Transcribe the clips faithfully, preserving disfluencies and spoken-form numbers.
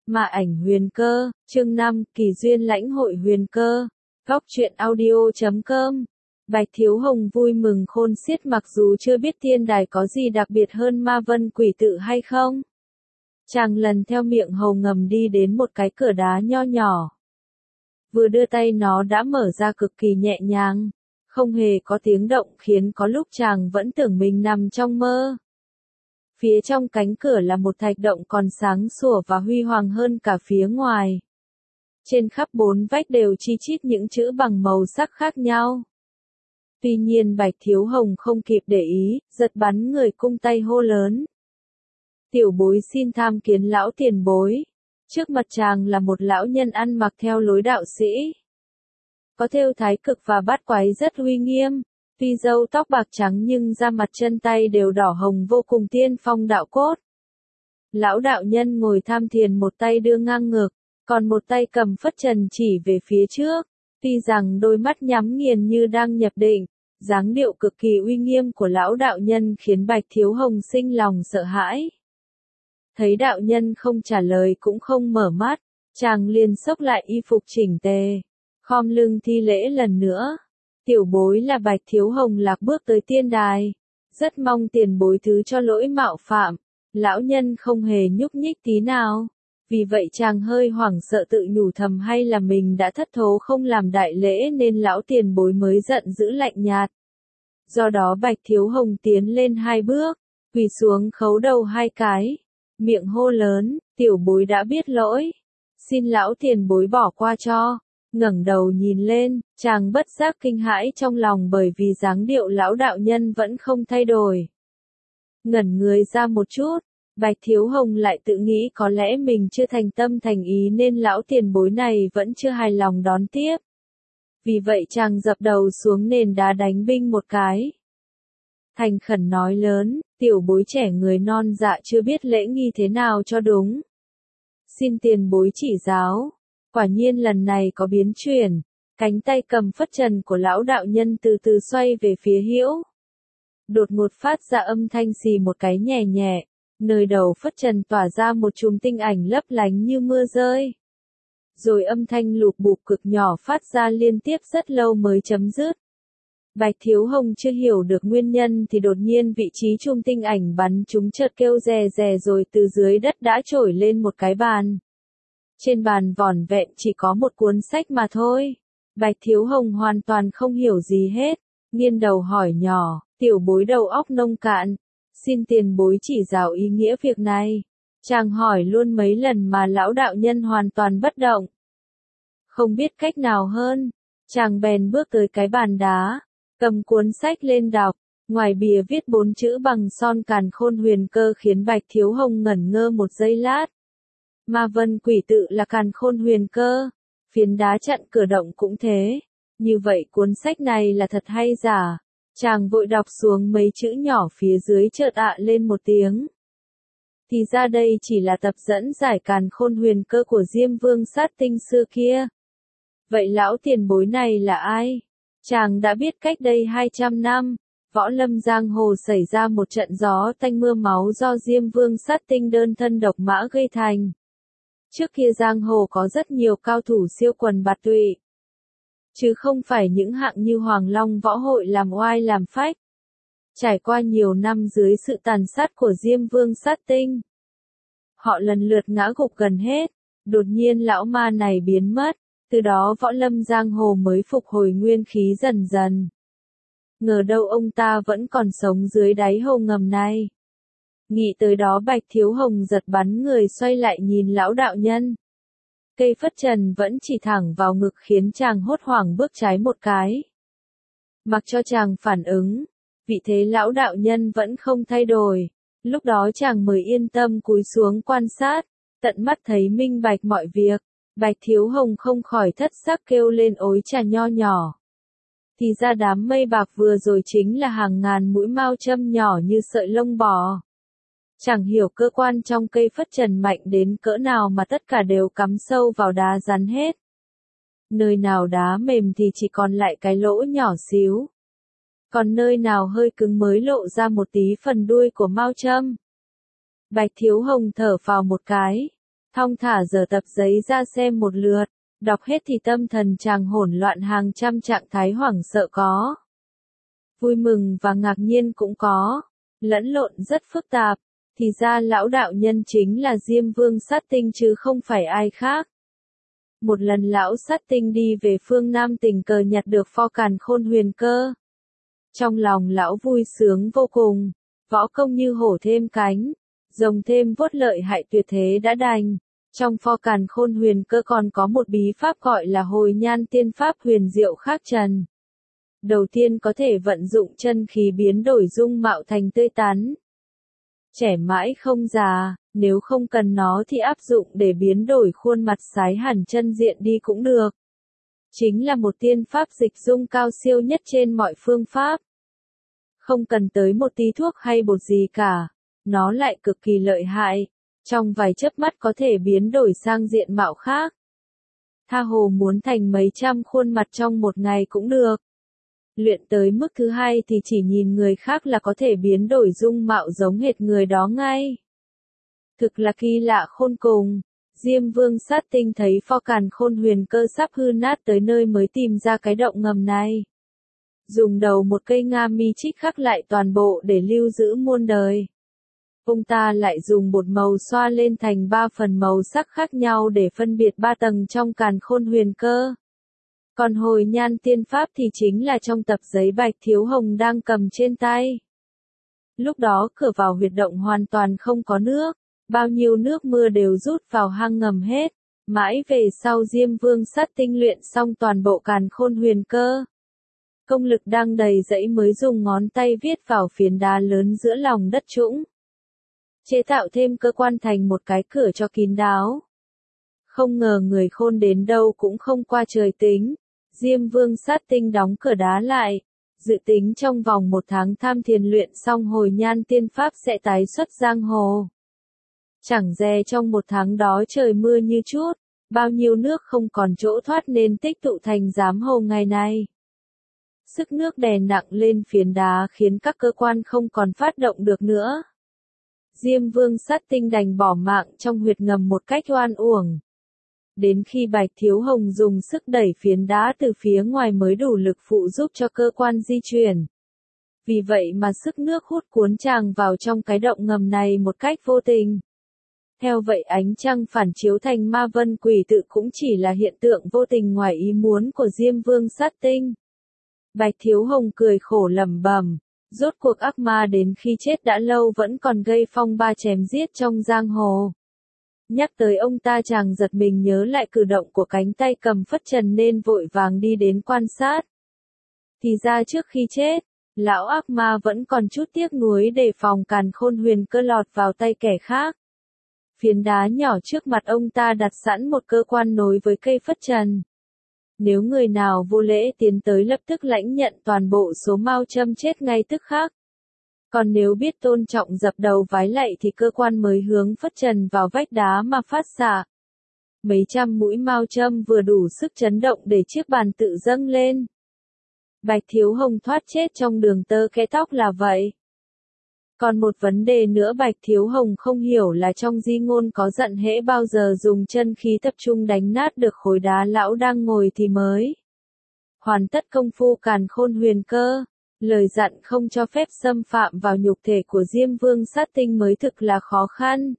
Mà ảnh huyền cơ, chương năm, kỳ duyên lãnh hội huyền cơ. Góc truyện audio chấm com. Bạch Thiếu Hồng vui mừng khôn xiết mặc dù chưa biết thiên đài có gì đặc biệt hơn ma vân quỷ tự hay không. Chàng lần theo miệng hầu ngầm đi đến một cái cửa đá nho nhỏ. Vừa đưa tay nó đã mở ra cực kỳ nhẹ nhàng, không hề có tiếng động khiến có lúc chàng vẫn tưởng mình nằm trong mơ. Phía trong cánh cửa là một thạch động còn sáng sủa và huy hoàng hơn cả phía ngoài. Trên khắp bốn vách đều chi chít những chữ bằng màu sắc khác nhau. Tuy nhiên Bạch Thiếu Hồng không kịp để ý, giật bắn người cung tay hô lớn. Tiểu bối xin tham kiến lão tiền bối. Trước mặt chàng là một lão nhân ăn mặc theo lối đạo sĩ. Có thêu thái cực và bát quái rất uy nghiêm. Tuy râu tóc bạc trắng nhưng da mặt chân tay đều đỏ hồng vô cùng tiên phong đạo cốt. Lão đạo nhân ngồi tham thiền một tay đưa ngang ngực, còn một tay cầm phất trần chỉ về phía trước. Tuy rằng đôi mắt nhắm nghiền như đang nhập định, dáng điệu cực kỳ uy nghiêm của lão đạo nhân khiến Bạch Thiếu Hồng sinh lòng sợ hãi. Thấy đạo nhân không trả lời cũng không mở mắt, chàng liền xốc lại y phục chỉnh tề, khom lưng thi lễ lần nữa. Tiểu bối là Bạch Thiếu Hồng lạc bước tới tiên đài, rất mong tiền bối thứ cho lỗi mạo phạm. Lão nhân không hề nhúc nhích tí nào, vì vậy chàng hơi hoảng sợ tự nhủ thầm hay là mình đã thất thố không làm đại lễ nên lão tiền bối mới giận dữ lạnh nhạt. Do đó Bạch Thiếu Hồng tiến lên hai bước, quỳ xuống khấu đầu hai cái, miệng hô lớn, tiểu bối đã biết lỗi, xin lão tiền bối bỏ qua cho. Ngẩng đầu nhìn lên, chàng bất giác kinh hãi trong lòng bởi vì dáng điệu lão đạo nhân vẫn không thay đổi. Ngẩn người ra một chút, Bạch Thiếu Hồng lại tự nghĩ có lẽ mình chưa thành tâm thành ý nên lão tiền bối này vẫn chưa hài lòng đón tiếp. Vì vậy chàng dập đầu xuống nền đá đánh binh một cái. Thành khẩn nói lớn, tiểu bối trẻ người non dạ chưa biết lễ nghi thế nào cho đúng. Xin tiền bối chỉ giáo. Quả nhiên lần này có biến chuyển, cánh tay cầm phất trần của lão đạo nhân từ từ xoay về phía hữu. Đột ngột phát ra âm thanh xì một cái nhẹ nhẹ, nơi đầu phất trần tỏa ra một chùm tinh ảnh lấp lánh như mưa rơi. Rồi âm thanh lục bục cực nhỏ phát ra liên tiếp rất lâu mới chấm dứt. Bạch Thiếu Hồng chưa hiểu được nguyên nhân thì đột nhiên vị trí chùm tinh ảnh bắn chúng chợt kêu rè rè rồi từ dưới đất đã trồi lên một cái bàn. Trên bàn vỏn vẹn chỉ có một cuốn sách mà thôi. Bạch Thiếu Hồng hoàn toàn không hiểu gì hết, nghiêng đầu hỏi nhỏ, tiểu bối đầu óc nông cạn, xin tiền bối chỉ giáo ý nghĩa việc này. Chàng hỏi luôn mấy lần mà lão đạo nhân hoàn toàn bất động. Không biết cách nào hơn, chàng bèn bước tới cái bàn đá, cầm cuốn sách lên đọc, ngoài bìa viết bốn chữ bằng son càn khôn huyền cơ khiến Bạch Thiếu Hồng ngẩn ngơ một giây lát. Ma vân quỷ tự là càn khôn huyền cơ, phiến đá chặn cửa động cũng thế. Như vậy cuốn sách này là thật hay giả? Chàng vội đọc xuống mấy chữ nhỏ phía dưới chợt ạ lên một tiếng. Thì ra đây chỉ là tập dẫn giải càn khôn huyền cơ của Diêm Vương Sát Tinh xưa kia. Vậy lão tiền bối này là ai? Chàng đã biết cách đây hai trăm năm, võ lâm giang hồ xảy ra một trận gió tanh mưa máu do Diêm Vương Sát Tinh đơn thân độc mã gây thành. Trước kia giang hồ có rất nhiều cao thủ siêu quần bạt tụy, chứ không phải những hạng như Hoàng Long võ hội làm oai làm phách. Trải qua nhiều năm dưới sự tàn sát của Diêm Vương Sát Tinh, họ lần lượt ngã gục gần hết, đột nhiên lão ma này biến mất, từ đó võ lâm giang hồ mới phục hồi nguyên khí dần dần. Ngờ đâu ông ta vẫn còn sống dưới đáy hồ ngầm này. Nghĩ tới đó Bạch Thiếu Hồng giật bắn người xoay lại nhìn lão đạo nhân. Cây phất trần vẫn chỉ thẳng vào ngực khiến chàng hốt hoảng bước trái một cái. Mặc cho chàng phản ứng, vị thế lão đạo nhân vẫn không thay đổi. Lúc đó chàng mới yên tâm cúi xuống quan sát, tận mắt thấy minh bạch mọi việc. Bạch Thiếu Hồng không khỏi thất sắc kêu lên ối trà nho nhỏ. Thì ra đám mây bạc vừa rồi chính là hàng ngàn mũi mao châm nhỏ như sợi lông bò. Chẳng hiểu cơ quan trong cây phất trần mạnh đến cỡ nào mà tất cả đều cắm sâu vào đá rắn hết. Nơi nào đá mềm thì chỉ còn lại cái lỗ nhỏ xíu. Còn nơi nào hơi cứng mới lộ ra một tí phần đuôi của mao châm. Bạch Thiếu Hồng thở phào một cái, thong thả giở tập giấy ra xem một lượt, đọc hết thì tâm thần chàng hỗn loạn hàng trăm trạng thái hoảng sợ có. Vui mừng và ngạc nhiên cũng có, lẫn lộn rất phức tạp, thì ra lão đạo nhân chính là Diêm Vương Sát Tinh chứ không phải ai khác. Một lần lão Sát Tinh đi về phương Nam tình cờ nhặt được pho càn khôn huyền cơ. Trong lòng lão vui sướng vô cùng, võ công như hổ thêm cánh, rồng thêm vuốt lợi hại tuyệt thế đã đành. Trong pho càn khôn huyền cơ còn có một bí pháp gọi là hồi nhan tiên pháp huyền diệu khác trần. Đầu tiên có thể vận dụng chân khí biến đổi dung mạo thành tươi tắn. Trẻ mãi không già, nếu không cần nó thì áp dụng để biến đổi khuôn mặt sái hẳn chân diện đi cũng được. Chính là một tiên pháp dịch dung cao siêu nhất trên mọi phương pháp. Không cần tới một tí thuốc hay bột gì cả, nó lại cực kỳ lợi hại, trong vài chớp mắt có thể biến đổi sang diện mạo khác. Tha hồ muốn thành mấy trăm khuôn mặt trong một ngày cũng được. Luyện tới mức thứ hai thì chỉ nhìn người khác là có thể biến đổi dung mạo giống hệt người đó ngay. Thực là kỳ lạ khôn cùng. Diêm Vương Sát Tinh thấy pho càn khôn huyền cơ sắp hư nát tới nơi mới tìm ra cái động ngầm này. Dùng đầu một cây nga mi chích khắc lại toàn bộ để lưu giữ muôn đời. Ông ta lại dùng bột màu xoa lên thành ba phần màu sắc khác nhau để phân biệt ba tầng trong càn khôn huyền cơ. Còn hồi nhan tiên pháp thì chính là trong tập giấy Bạch Thiếu Hồng đang cầm trên tay. Lúc đó cửa vào huyệt động hoàn toàn không có nước, bao nhiêu nước mưa đều rút vào hang ngầm hết. Mãi về sau Diêm Vương Sát Tinh luyện xong toàn bộ càn khôn huyền cơ. Công lực đang đầy dẫy mới dùng ngón tay viết vào phiến đá lớn giữa lòng đất trũng. Chế tạo thêm cơ quan thành một cái cửa cho kín đáo. Không ngờ người khôn đến đâu cũng không qua trời tính. Diêm Vương Sát Tinh đóng cửa đá lại, dự tính trong vòng một tháng tham thiền luyện xong hồi nhan tiên pháp sẽ tái xuất giang hồ. Chẳng dè trong một tháng đó trời mưa như chút, bao nhiêu nước không còn chỗ thoát nên tích tụ thành giám hồ ngày nay. Sức nước đè nặng lên phiến đá khiến các cơ quan không còn phát động được nữa. Diêm Vương Sát Tinh đành bỏ mạng trong huyệt ngầm một cách oan uổng. Đến khi Bạch Thiếu Hồng dùng sức đẩy phiến đá từ phía ngoài mới đủ lực phụ giúp cho cơ quan di chuyển. Vì vậy mà sức nước hút cuốn chàng vào trong cái động ngầm này một cách vô tình. Theo vậy ánh trăng phản chiếu thành ma vân quỷ tự cũng chỉ là hiện tượng vô tình ngoài ý muốn của Diêm Vương Sát Tinh. Bạch Thiếu Hồng cười khổ lẩm bẩm, rốt cuộc ác ma đến khi chết đã lâu vẫn còn gây phong ba chém giết trong giang hồ. Nhắc tới ông ta chàng giật mình nhớ lại cử động của cánh tay cầm phất trần nên vội vàng đi đến quan sát. Thì ra trước khi chết, lão ác ma vẫn còn chút tiếc nuối để phòng càn khôn huyền cơ lọt vào tay kẻ khác. Phiến đá nhỏ trước mặt ông ta đặt sẵn một cơ quan nối với cây phất trần. Nếu người nào vô lễ tiến tới lập tức lãnh nhận toàn bộ số mao châm chết ngay tức khắc. Còn nếu biết tôn trọng dập đầu vái lạy thì cơ quan mới hướng phất trần vào vách đá mà phát xạ. Mấy trăm mũi mao châm vừa đủ sức chấn động để chiếc bàn tự dâng lên. Bạch Thiếu Hồng thoát chết trong đường tơ kẽ tóc là vậy. Còn một vấn đề nữa Bạch Thiếu Hồng không hiểu là trong di ngôn có dặn hễ bao giờ dùng chân khí tập trung đánh nát được khối đá lão đang ngồi thì mới hoàn tất công phu càn khôn huyền cơ. Lời dặn không cho phép xâm phạm vào nhục thể của Diêm Vương Sát Tinh mới thực là khó khăn.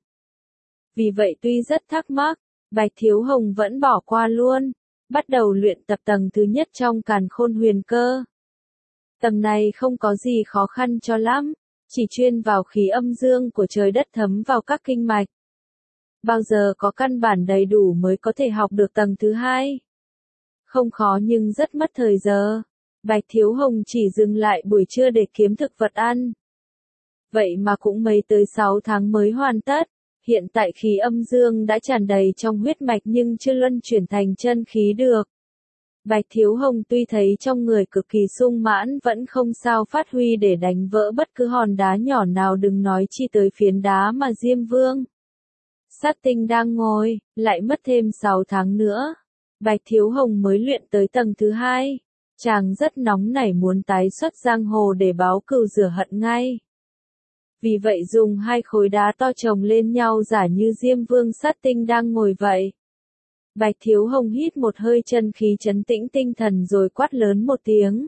Vì vậy tuy rất thắc mắc, Bạch Thiếu Hồng vẫn bỏ qua luôn, bắt đầu luyện tập tầng thứ nhất trong càn khôn huyền cơ. Tầng này không có gì khó khăn cho lắm, chỉ chuyên vào khí âm dương của trời đất thấm vào các kinh mạch. Bao giờ có căn bản đầy đủ mới có thể học được tầng thứ hai. Không khó nhưng rất mất thời giờ. Bạch Thiếu Hồng chỉ dừng lại buổi trưa để kiếm thực vật ăn. Vậy mà cũng mấy tới sáu tháng mới hoàn tất. Hiện tại khí âm dương đã tràn đầy trong huyết mạch nhưng chưa luân chuyển thành chân khí được. Bạch Thiếu Hồng tuy thấy trong người cực kỳ sung mãn vẫn không sao phát huy để đánh vỡ bất cứ hòn đá nhỏ nào, đừng nói chi tới phiến đá mà Diêm Vương Sát Tinh đang ngồi, lại mất thêm sáu tháng nữa. Bạch Thiếu Hồng mới luyện tới tầng thứ hai. Chàng rất nóng nảy muốn tái xuất giang hồ để báo cừu rửa hận ngay. Vì vậy dùng hai khối đá to chồng lên nhau giả như Diêm Vương Sát Tinh đang ngồi vậy. Bạch Thiếu Hồng hít một hơi chân khí trấn tĩnh tinh thần rồi quát lớn một tiếng.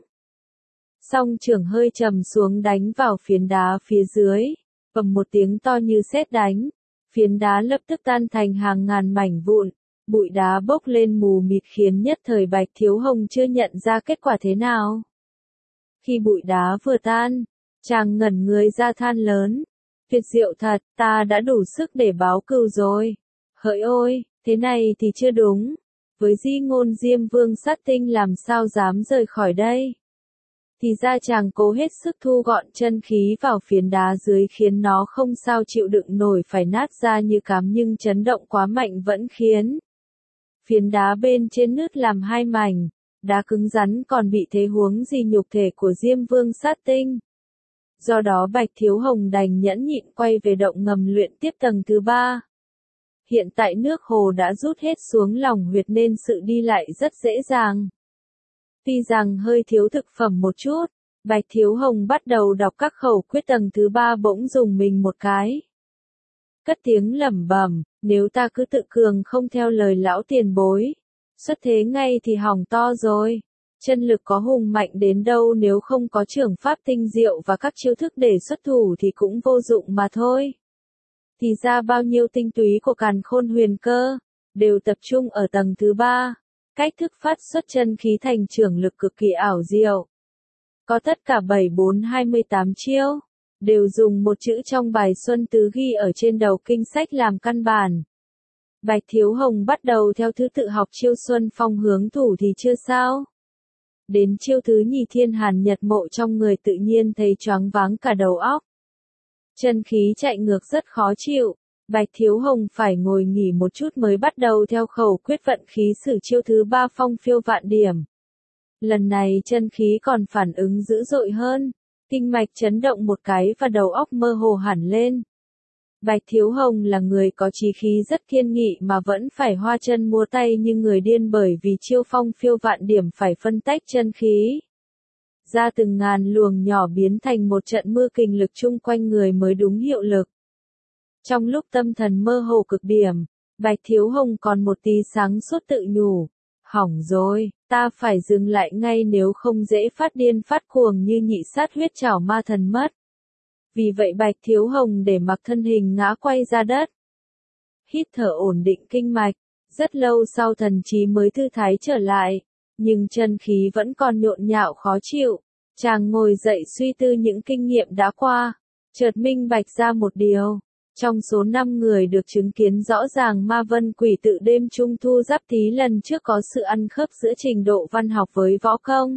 Song trưởng hơi trầm xuống đánh vào phiến đá phía dưới, bầm một tiếng to như sét đánh, phiến đá lập tức tan thành hàng ngàn mảnh vụn, bụi đá bốc lên mù mịt khiến nhất thời Bạch Thiếu Hồng chưa nhận ra kết quả thế nào. Khi bụi đá vừa tan, chàng ngẩn người ra than lớn, tuyệt diệu thật, ta đã đủ sức để báo cừu rồi. Hỡi ôi, thế này thì chưa đúng, với di ngôn Diêm Vương Sát Tinh làm sao dám rời khỏi đây. Thì ra chàng cố hết sức thu gọn chân khí vào phiến đá dưới khiến nó không sao chịu đựng nổi phải nát ra như cám, nhưng chấn động quá mạnh vẫn khiến phiến đá bên trên nứt làm hai mảnh, đá cứng rắn còn bị thế huống gì nhục thể của Diêm Vương Sát Tinh. Do đó Bạch Thiếu Hồng đành nhẫn nhịn quay về động ngầm luyện tiếp tầng thứ ba. Hiện tại nước hồ đã rút hết xuống lòng huyệt nên sự đi lại rất dễ dàng. Tuy rằng hơi thiếu thực phẩm một chút, Bạch Thiếu Hồng bắt đầu đọc các khẩu quyết tầng thứ ba bỗng dùng mình một cái. Cất tiếng lẩm bẩm, nếu ta cứ tự cường không theo lời lão tiền bối, xuất thế ngay thì hỏng to rồi. Chân lực có hùng mạnh đến đâu nếu không có trưởng pháp tinh diệu và các chiêu thức để xuất thủ thì cũng vô dụng mà thôi. Thì ra bao nhiêu tinh túy của càn khôn huyền cơ, đều tập trung ở tầng thứ ba. Cách thức phát xuất chân khí thành trưởng lực cực kỳ ảo diệu. Có tất cả bảy bốn hai mươi tám chiêu, đều dùng một chữ trong bài Xuân Tứ ghi ở trên đầu kinh sách làm căn bản. Bạch Thiếu Hồng bắt đầu theo thứ tự học chiêu Xuân Phong hướng thủ thì chưa sao. Đến chiêu thứ nhì Thiên Hàn Nhật Mộ trong người tự nhiên thấy choáng váng cả đầu óc. Chân khí chạy ngược rất khó chịu, Bạch Thiếu Hồng phải ngồi nghỉ một chút mới bắt đầu theo khẩu quyết vận khí sử chiêu thứ ba Phong Phiêu Vạn Điểm. Lần này chân khí còn phản ứng dữ dội hơn, kinh mạch chấn động một cái và đầu óc mơ hồ hẳn lên. Bạch Thiếu Hồng là người có chí khí rất kiên nghị mà vẫn phải hoa chân múa tay như người điên bởi vì chiêu Phong Phiêu Vạn Điểm phải phân tách chân khí ra từng ngàn luồng nhỏ biến thành một trận mưa kình lực chung quanh người mới đúng hiệu lực. Trong lúc tâm thần mơ hồ cực điểm, Bạch Thiếu Hồng còn một tí sáng suốt tự nhủ. Hỏng rồi, ta phải dừng lại ngay nếu không dễ phát điên phát cuồng như nhị sát huyết trảo ma thần mất. Vì vậy Bạch Thiếu Hồng để mặc thân hình ngã quay ra đất. Hít thở ổn định kinh mạch, rất lâu sau thần trí mới thư thái trở lại, nhưng chân khí vẫn còn nhộn nhạo khó chịu. Chàng ngồi dậy suy tư những kinh nghiệm đã qua, chợt minh bạch ra một điều. Trong số năm người được chứng kiến rõ ràng ma vân quỷ tự đêm trung thu giáp tý lần trước có sự ăn khớp giữa trình độ văn học với võ công.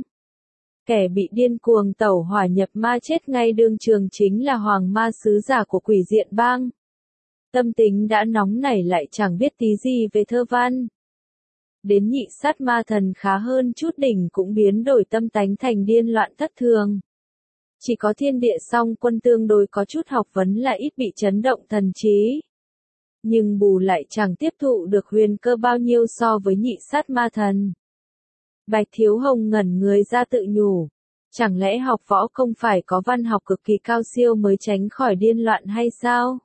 Kẻ bị điên cuồng tẩu hỏa nhập ma chết ngay đương trường chính là hoàng ma sứ giả của quỷ diện bang. Tâm tính đã nóng nảy lại chẳng biết tí gì về thơ văn. Đến nhị sát ma thần khá hơn chút đỉnh cũng biến đổi tâm tánh thành điên loạn thất thường. Chỉ có thiên địa song quân tương đối có chút học vấn là ít bị chấn động thần trí. Nhưng bù lại chẳng tiếp thụ được huyền cơ bao nhiêu so với nhị sát ma thần. Bạch Thiếu Hồng ngẩn người ra tự nhủ. Chẳng lẽ học võ không phải có văn học cực kỳ cao siêu mới tránh khỏi điên loạn hay sao?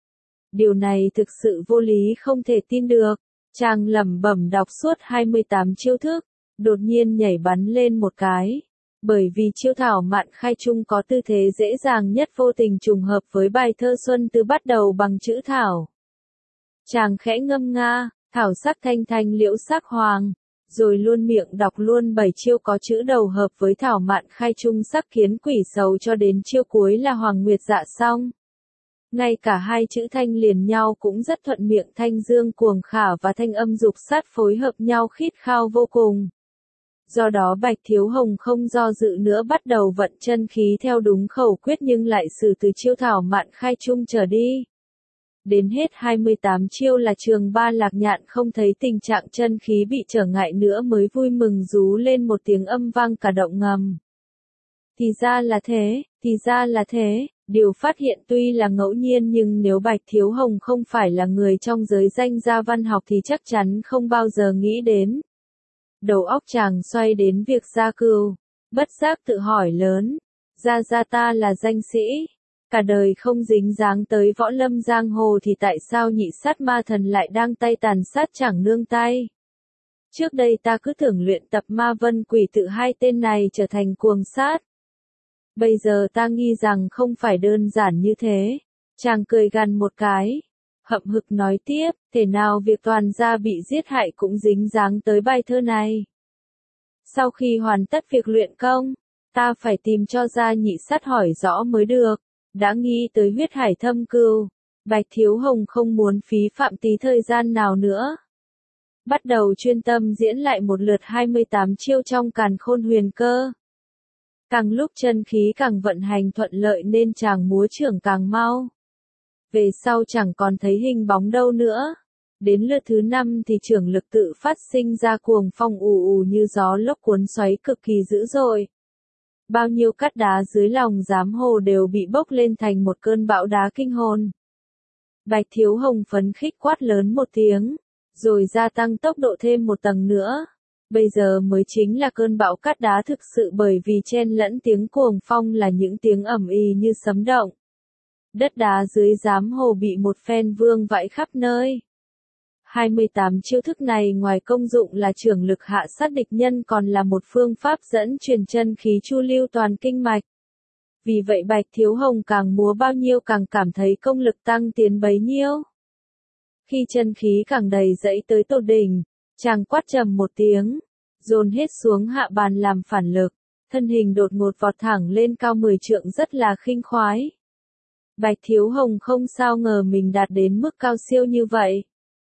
Điều này thực sự vô lý không thể tin được. Chàng lẩm bẩm đọc suốt hai mươi tám chiêu thức, đột nhiên nhảy bắn lên một cái. Bởi vì chiêu thảo mạn khai trung có tư thế dễ dàng nhất vô tình trùng hợp với bài thơ Xuân Tứ bắt đầu bằng chữ thảo. Chàng khẽ ngâm nga, thảo sắc thanh thanh liễu sắc hoàng, rồi luôn miệng đọc luôn bảy chiêu có chữ đầu hợp với thảo mạn khai trung sắc kiến quỷ sầu cho đến chiêu cuối là hoàng nguyệt dạ xong. Ngay cả hai chữ thanh liền nhau cũng rất thuận miệng, thanh dương cuồng khả và thanh âm dục sát phối hợp nhau khít khao vô cùng. Do đó Bạch Thiếu Hồng không do dự nữa bắt đầu vận chân khí theo đúng khẩu quyết nhưng lại sử từ chiêu thảo mạn khai trung trở đi. Đến hết hai mươi tám chiêu là Trường Ba Lạc Nhạn không thấy tình trạng chân khí bị trở ngại nữa mới vui mừng rú lên một tiếng âm vang cả động ngầm. Thì ra là thế, thì ra là thế, điều phát hiện tuy là ngẫu nhiên nhưng nếu Bạch Thiếu Hồng không phải là người trong giới danh gia văn học thì chắc chắn không bao giờ nghĩ đến. Đầu óc chàng xoay đến việc gia cừu, bất giác tự hỏi lớn, gia gia ta là danh sĩ, Cả đời không dính dáng tới võ lâm giang hồ thì tại sao nhị sát ma thần lại đang tay tàn sát chẳng nương tay? Trước đây ta cứ tưởng luyện tập ma vân quỷ tự hai tên này trở thành cuồng sát. Bây giờ ta nghi rằng không phải đơn giản như thế. Chàng cười gằn một cái. Hậm hực nói tiếp, thể nào việc toàn gia bị giết hại cũng dính dáng tới bài thơ này. Sau khi hoàn tất việc luyện công, ta phải tìm cho ra nhị sát hỏi rõ mới được. Đã nghĩ tới huyết hải thâm cừu, Bạch Thiếu Hồng không muốn phí phạm tí thời gian nào nữa. Bắt đầu chuyên tâm diễn lại một lượt hai mươi tám chiêu trong Càn Khôn Huyền Cơ. Càng lúc chân khí càng vận hành thuận lợi nên chàng múa trưởng càng mau. Về sau chẳng còn thấy hình bóng đâu nữa. Đến lượt thứ năm thì trưởng lực tự phát sinh ra cuồng phong ù ù như gió lốc cuốn xoáy cực kỳ dữ dội. Bao nhiêu cát đá dưới lòng giám hồ đều bị bốc lên thành một cơn bão đá kinh hồn. Bạch Thiếu Hồng phấn khích quát lớn một tiếng, rồi gia tăng tốc độ thêm một tầng nữa. Bây giờ mới chính là cơn bão cát đá thực sự, bởi vì chen lẫn tiếng cuồng phong là những tiếng ầm ĩ như sấm động. Đất đá dưới giám hồ bị một phen vương vãi khắp nơi. hai mươi tám chiêu thức này ngoài công dụng là trưởng lực hạ sát địch nhân còn là một phương pháp dẫn truyền chân khí chu lưu toàn kinh mạch. Vì vậy Bạch Thiếu Hồng càng múa bao nhiêu càng cảm thấy công lực tăng tiến bấy nhiêu. Khi chân khí càng đầy dẫy tới tột đỉnh, chàng quát trầm một tiếng, dồn hết xuống hạ bàn làm phản lực, thân hình đột ngột vọt thẳng lên cao mười trượng rất là khinh khoái. Bạch Thiếu Hồng không sao ngờ mình đạt đến mức cao siêu như vậy.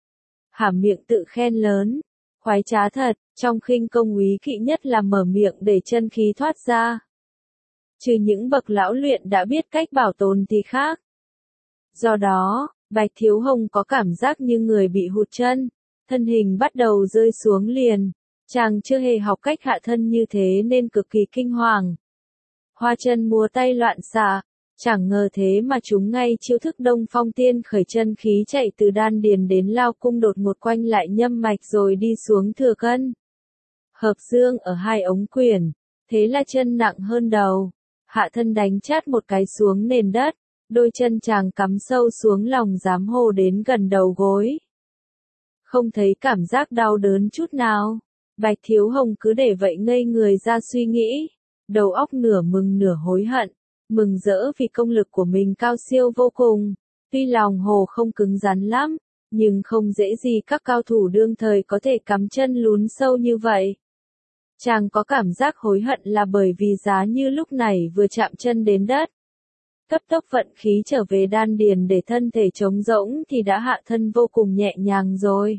Hàm miệng tự khen lớn, khoái trá thật, trong khinh công úy kỵ nhất là mở miệng để chân khí thoát ra. Trừ những bậc lão luyện đã biết cách bảo tồn thì khác. Do đó, Bạch Thiếu Hồng có cảm giác như người bị hụt chân, thân hình bắt đầu rơi xuống liền. Chàng chưa hề học cách hạ thân như thế nên cực kỳ kinh hoàng. Hoa chân múa tay loạn xạ, chẳng ngờ thế mà chúng ngay chiêu thức Đông Phong Tiên khởi, chân khí chạy từ đan điền đến lao cung đột ngột quanh lại nhâm mạch rồi đi xuống thừa cân. Hợp dương ở hai ống quyển, thế là chân nặng hơn đầu, hạ thân đánh chát một cái xuống nền đất, đôi chân chàng cắm sâu xuống lòng giám hồ đến gần đầu gối. Không thấy cảm giác đau đớn chút nào, Bạch Thiếu Hồng cứ để vậy ngây người ra suy nghĩ, đầu óc nửa mừng nửa hối hận. Mừng rỡ vì công lực của mình cao siêu vô cùng, tuy lòng hồ không cứng rắn lắm, nhưng không dễ gì các cao thủ đương thời có thể cắm chân lún sâu như vậy. Chàng có cảm giác hối hận là bởi vì giá như lúc này vừa chạm chân đến đất. Cấp tốc vận khí trở về đan điền để thân thể trống rỗng thì đã hạ thân vô cùng nhẹ nhàng rồi.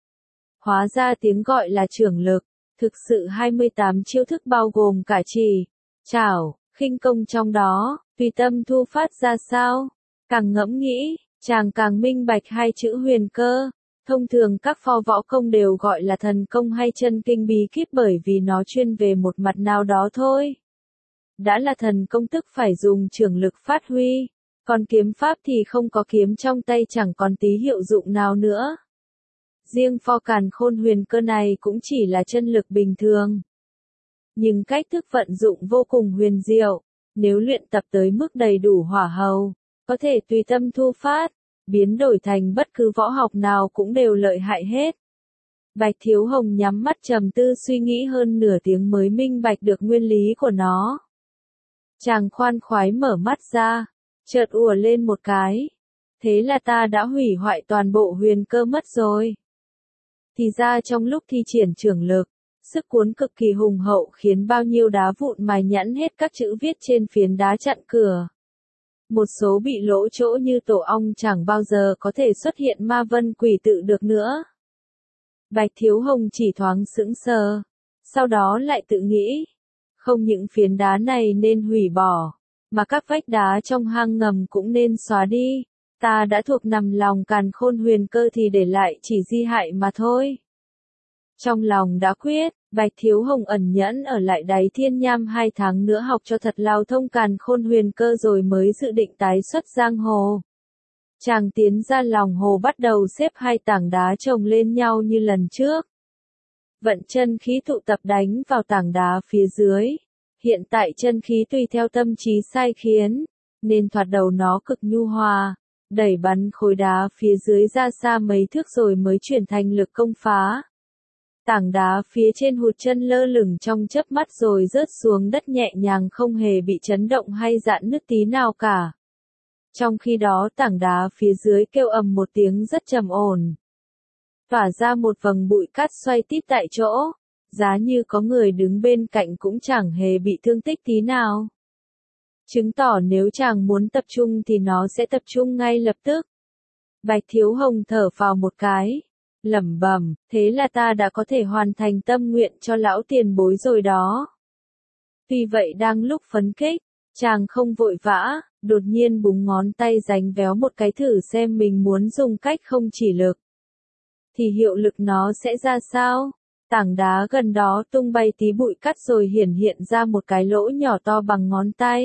Hóa ra tiếng gọi là trưởng lực, thực sự hai mươi tám chiêu thức bao gồm cả chỉ, chảo, khinh công trong đó, tùy tâm thu phát ra sao. Càng ngẫm nghĩ, chàng càng minh bạch hai chữ huyền cơ. Thông thường các pho võ công đều gọi là thần công hay chân kinh bí kíp bởi vì nó chuyên về một mặt nào đó thôi. Đã là thần công tức phải dùng trưởng lực phát huy, còn kiếm pháp thì không có kiếm trong tay chẳng còn tí hiệu dụng nào nữa. Riêng pho Càn Khôn Huyền Cơ này cũng chỉ là chân lực bình thường. Nhưng cách thức vận dụng vô cùng huyền diệu, nếu luyện tập tới mức đầy đủ hỏa hầu, có thể tùy tâm thu phát, biến đổi thành bất cứ võ học nào cũng đều lợi hại hết. Bạch Thiếu Hồng nhắm mắt trầm tư suy nghĩ hơn nửa tiếng mới minh bạch được nguyên lý của nó. Chàng khoan khoái mở mắt ra, chợt ùa lên một cái. Thế là ta đã hủy hoại toàn bộ huyền cơ mất rồi. Thì ra trong lúc thi triển trưởng lực, sức cuốn cực kỳ hùng hậu khiến bao nhiêu đá vụn mài nhẵn hết các chữ viết trên phiến đá chặn cửa. Một số bị lỗ chỗ như tổ ong chẳng bao giờ có thể xuất hiện ma vân quỷ tự được nữa. Bạch Thiếu Hồng chỉ thoáng sững sờ, sau đó lại tự nghĩ, không những phiến đá này nên hủy bỏ, mà các vách đá trong hang ngầm cũng nên xóa đi. Ta đã thuộc nằm lòng Càn Khôn Huyền Cơ thì để lại chỉ di hại mà thôi. Trong lòng đã quyết, Bạch Thiếu Hồng ẩn nhẫn ở lại đáy thiên nham hai tháng nữa học cho thật lao thông Càn Khôn Huyền Cơ rồi mới dự định tái xuất giang hồ. Chàng tiến ra lòng hồ bắt đầu xếp hai tảng đá chồng lên nhau như lần trước. Vận chân khí tụ tập đánh vào tảng đá phía dưới. Hiện tại chân khí tùy theo tâm trí sai khiến, nên thoạt đầu nó cực nhu hòa, đẩy bắn khối đá phía dưới ra xa mấy thước rồi mới chuyển thành lực công phá. Tảng đá phía trên hụt chân lơ lửng trong chớp mắt rồi rớt xuống đất nhẹ nhàng không hề bị chấn động hay rạn nứt tí nào cả. Trong khi đó tảng đá phía dưới kêu ầm một tiếng rất trầm ổn, tỏa ra một vầng bụi cát xoay tít tại chỗ, giá như có người đứng bên cạnh cũng chẳng hề bị thương tích tí nào. Chứng tỏ nếu chàng muốn tập trung thì nó sẽ tập trung ngay lập tức. Bạch Thiếu Hồng thở phào một cái, lẩm bẩm, thế là ta đã có thể hoàn thành tâm nguyện cho lão tiền bối rồi đó. Tuy vậy đang lúc phấn khích, chàng không vội vã, đột nhiên búng ngón tay đánh véo một cái thử xem mình muốn dùng cách không chỉ lực. Thì hiệu lực nó sẽ ra sao? Tảng đá gần đó tung bay tí bụi cát rồi hiển hiện ra một cái lỗ nhỏ to bằng ngón tay.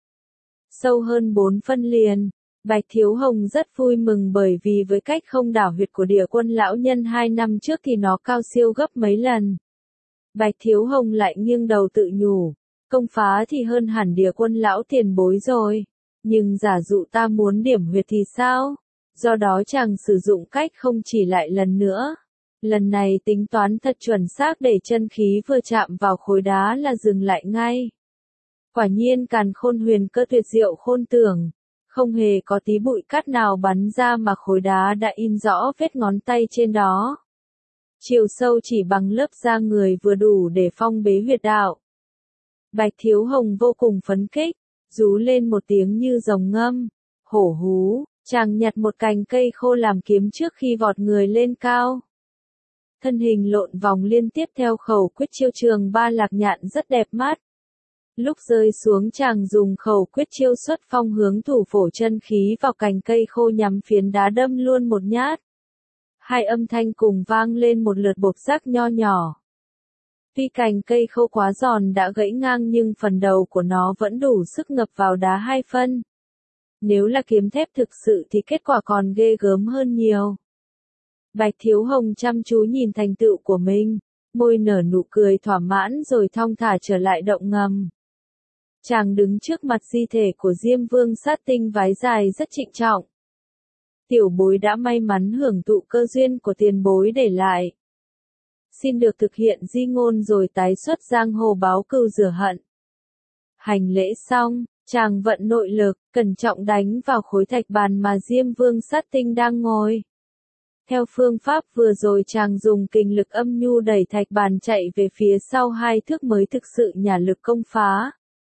Sâu hơn bốn phân liền. Bạch Thiếu Hồng rất vui mừng bởi vì với cách không đảo huyệt của Địa Quân lão nhân hai năm trước thì nó cao siêu gấp mấy lần. Bạch Thiếu Hồng lại nghiêng đầu tự nhủ, công phá thì hơn hẳn Địa Quân lão tiền bối rồi, nhưng giả dụ ta muốn điểm huyệt thì sao? Do đó chàng sử dụng cách không chỉ lại lần nữa. Lần này tính toán thật chuẩn xác để chân khí vừa chạm vào khối đá là dừng lại ngay. Quả nhiên càn khôn huyền cơ tuyệt diệu khôn tưởng. Không hề có tí bụi cát nào bắn ra mà khối đá đã in rõ vết ngón tay trên đó. Chiều sâu chỉ bằng lớp da người vừa đủ để phong bế huyệt đạo. Bạch Thiếu Hồng vô cùng phấn khích, rú lên một tiếng như rồng ngâm. Hổ hú, chàng nhặt một cành cây khô làm kiếm trước khi vọt người lên cao. Thân hình lộn vòng liên tiếp theo khẩu quyết chiêu trường ba lạc nhạn rất đẹp mắt. Lúc rơi xuống chàng dùng khẩu quyết chiêu xuất phong hướng thủ phổ chân khí vào cành cây khô nhắm phiến đá đâm luôn một nhát. Hai âm thanh cùng vang lên một lượt bộp rác nho nhỏ. Tuy cành cây khô quá giòn đã gãy ngang nhưng phần đầu của nó vẫn đủ sức ngập vào đá hai phân. Nếu là kiếm thép thực sự thì kết quả còn ghê gớm hơn nhiều. Bạch Thiếu Hồng chăm chú nhìn thành tựu của mình, môi nở nụ cười thỏa mãn rồi thong thả trở lại động ngầm. Chàng đứng trước mặt di thể của Diêm Vương Sát Tinh vái dài rất trịnh trọng. Tiểu bối đã may mắn hưởng thụ cơ duyên của tiền bối để lại. Xin được thực hiện di ngôn rồi tái xuất giang hồ báo cừu rửa hận. Hành lễ xong, chàng vận nội lực, cẩn trọng đánh vào khối thạch bàn mà Diêm Vương Sát Tinh đang ngồi. Theo phương pháp vừa rồi chàng dùng kình lực âm nhu đẩy thạch bàn chạy về phía sau hai thước mới thực sự nhả lực công phá.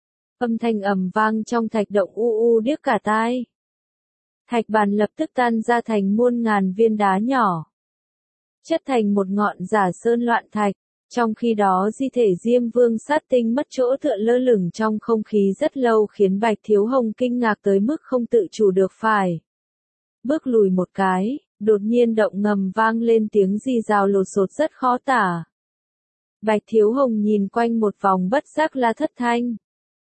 Âm thanh ầm vang trong thạch động u u điếc cả tai. Thạch bàn lập tức tan ra thành muôn ngàn viên đá nhỏ, chất thành một ngọn giả sơn loạn thạch. Trong khi đó di thể Diêm Vương Sát Tinh mất chỗ tựa lơ lửng trong không khí rất lâu khiến Bạch Thiếu Hồng kinh ngạc tới mức không tự chủ được phải. Bước lùi một cái, đột nhiên động ngầm vang lên tiếng rì rào lột xột rất khó tả. Bạch Thiếu Hồng nhìn quanh một vòng bất giác la thất thanh.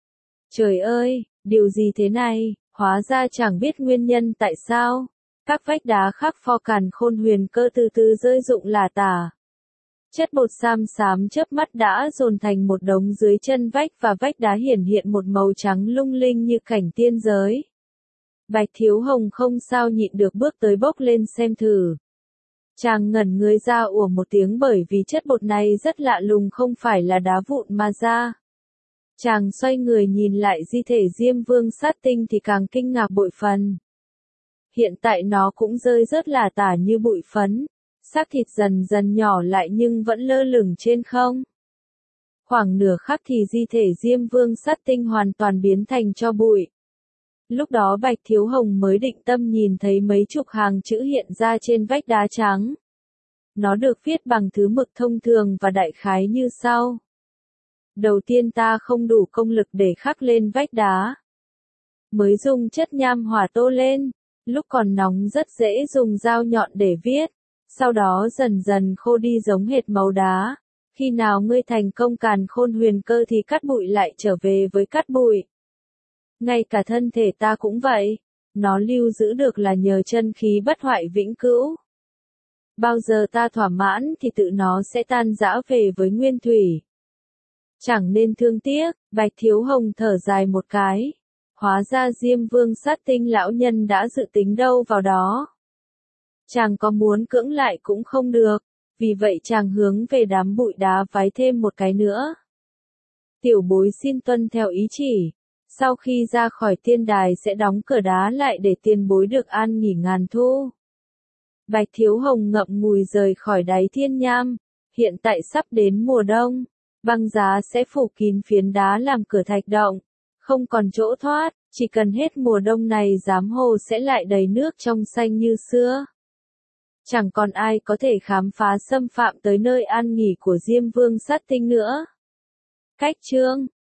Trời ơi, điều gì thế này, hóa ra chẳng biết nguyên nhân tại sao. Các vách đá khắc pho càn khôn huyền cơ từ từ rơi rụng lả tả. Chất bột xám xám chớp mắt đã dồn thành một đống dưới chân vách và vách đá hiển hiện một màu trắng lung linh như cảnh tiên giới. Bạch Thiếu Hồng không sao nhịn được bước tới bốc lên xem thử. Chàng ngẩn người ra ủa một tiếng bởi vì chất bột này rất lạ lùng không phải là đá vụn mà ra. Chàng xoay người nhìn lại di thể Diêm Vương Sát Tinh thì càng kinh ngạc bội phần. Hiện tại nó cũng rơi rớt lả tả như bụi phấn, xác thịt dần dần nhỏ lại nhưng vẫn lơ lửng trên không. Khoảng nửa khắc thì di thể Diêm Vương Sát Tinh hoàn toàn biến thành tro bụi. Lúc đó Bạch Thiếu Hồng mới định tâm nhìn thấy mấy chục hàng chữ hiện ra trên vách đá trắng. Nó được viết bằng thứ mực thông thường và đại khái như sau. Đầu tiên ta không đủ công lực để khắc lên vách đá. Mới dùng chất nham hỏa tô lên, lúc còn nóng rất dễ dùng dao nhọn để viết, sau đó dần dần khô đi giống hệt màu đá. Khi nào ngươi thành công càn khôn huyền cơ thì cát bụi lại trở về với cát bụi. Ngay cả thân thể ta cũng vậy, nó lưu giữ được là nhờ chân khí bất hoại vĩnh cữu. Bao giờ ta thỏa mãn thì tự nó sẽ tan rã về với nguyên thủy. Chẳng nên thương tiếc, Bạch Thiếu Hồng thở dài một cái. Hóa ra Diêm Vương sát tinh lão nhân đã dự tính đâu vào đó. Chàng có muốn cưỡng lại cũng không được, vì vậy chàng hướng về đám bụi đá vái thêm một cái nữa. Tiểu bối xin tuân theo ý chỉ, sau khi ra khỏi tiên đài sẽ đóng cửa đá lại để tiền bối được an nghỉ ngàn thu. Bạch Thiếu Hồng ngậm ngùi rời khỏi đáy thiên nham, hiện tại sắp đến mùa đông, băng giá sẽ phủ kín phiến đá làm cửa thạch động, không còn chỗ thoát, chỉ cần hết mùa đông này giám hồ sẽ lại đầy nước trong xanh như xưa. Chẳng còn ai có thể khám phá xâm phạm tới nơi an nghỉ của Diêm Vương sát tinh nữa. Cách chương